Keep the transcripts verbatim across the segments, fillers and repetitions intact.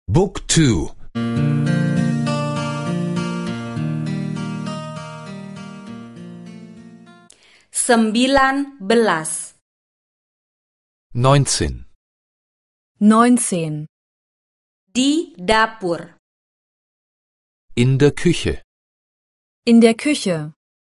Book two. Sembilan belas. Neunzehn. Neunzehn. Di dapur. In der Küche. In der Küche.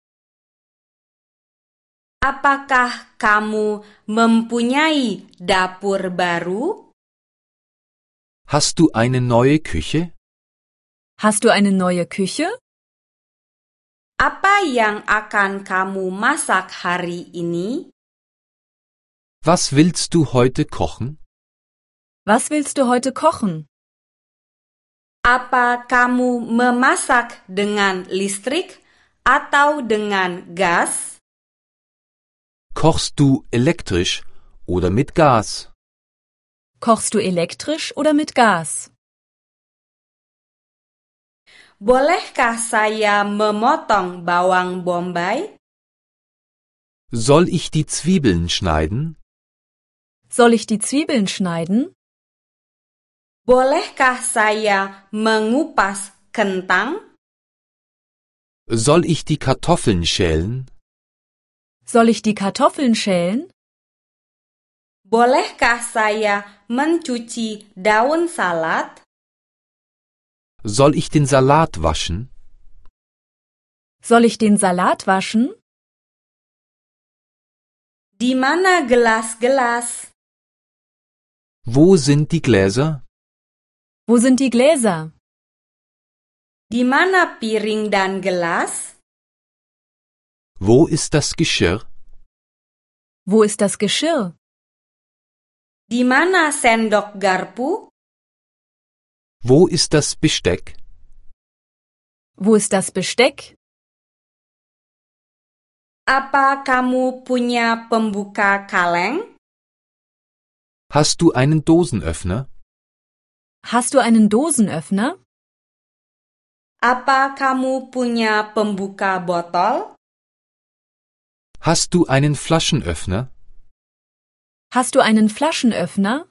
Apakah kamu mempunyai dapur baru? Hast du eine neue Küche? Hast du eine neue Küche? Apa yang akan kamu masak hari ini? Was willst du heute kochen? Was willst du heute kochen? Apa kamu memasak dengan listrik atau dengan gas? Kochst du elektrisch oder mit Gas? Kochst du elektrisch oder mit Gas? Bolehkah saya memotong bawang bombay? Soll ich die Zwiebeln schneiden? Soll ich die Zwiebeln schneiden? Bolehkah saya mengupas kentang? Soll ich die Kartoffeln schälen? Soll ich die Kartoffeln schälen? Bolehkah saya mencuci daun salad? Soll ich den Salat waschen? Soll ich den Salat waschen? Di mana gelas-gelas? Wo sind die Gläser? Wo sind die Gläser? Di mana piring dan gelas? Wo ist das Geschirr? Wo ist das Geschirr? Di mana sendok garpu? Wo ist das Besteck? Wo ist das Besteck? Apa kamu punya pembuka kaleng? Hast du einen Dosenöffner? Hast du einen Dosenöffner? Apa kamu punya pembuka botol? Hast du einen Flaschenöffner? Hast du einen Flaschenöffner?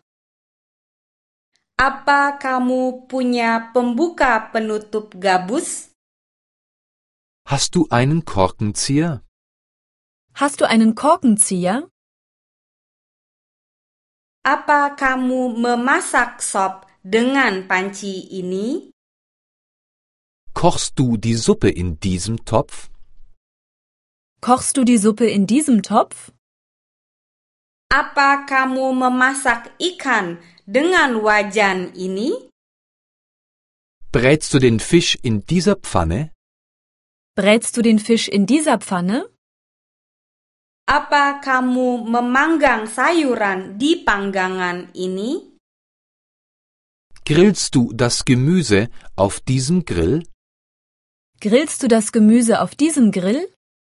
Apa kamu punya pembuka penutup gabus? Hast du einen Korkenzieher? Hast du einen Korkenzieher? Apa kamu memasak sop dengan panci ini? Kochst du die Suppe in diesem Topf? Kochst du die Suppe in diesem Topf? Apa kamu memasak ikan dengan wajan ini? Brätst du den Fisch in dieser Pfanne? Brätst du den Fisch in dieser Pfanne? Apa kamu memanggang sayuran di panggangan ini? Grillst du das Gemüse auf diesem Grill? Grillst du das Gemüse auf diesem Grill?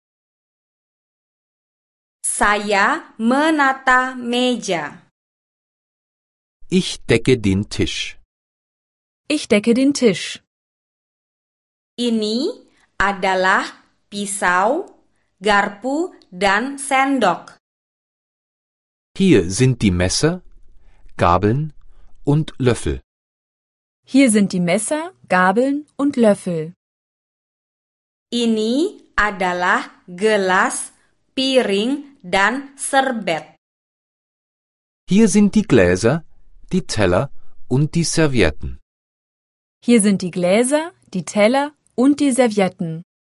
Saya menata meja. Ich decke den Tisch. Ich decke den Tisch. Ini adalah pisau, garpu, dan sendok. Hier sind die Messer, Gabeln und Löffel. Hier sind die Messer, Gabeln und Löffel. Ini adalah gelas, piring, dan serbet. Hier sind die Gläser, die Teller und die Servietten. Hier sind die Gläser, die Teller und die Servietten.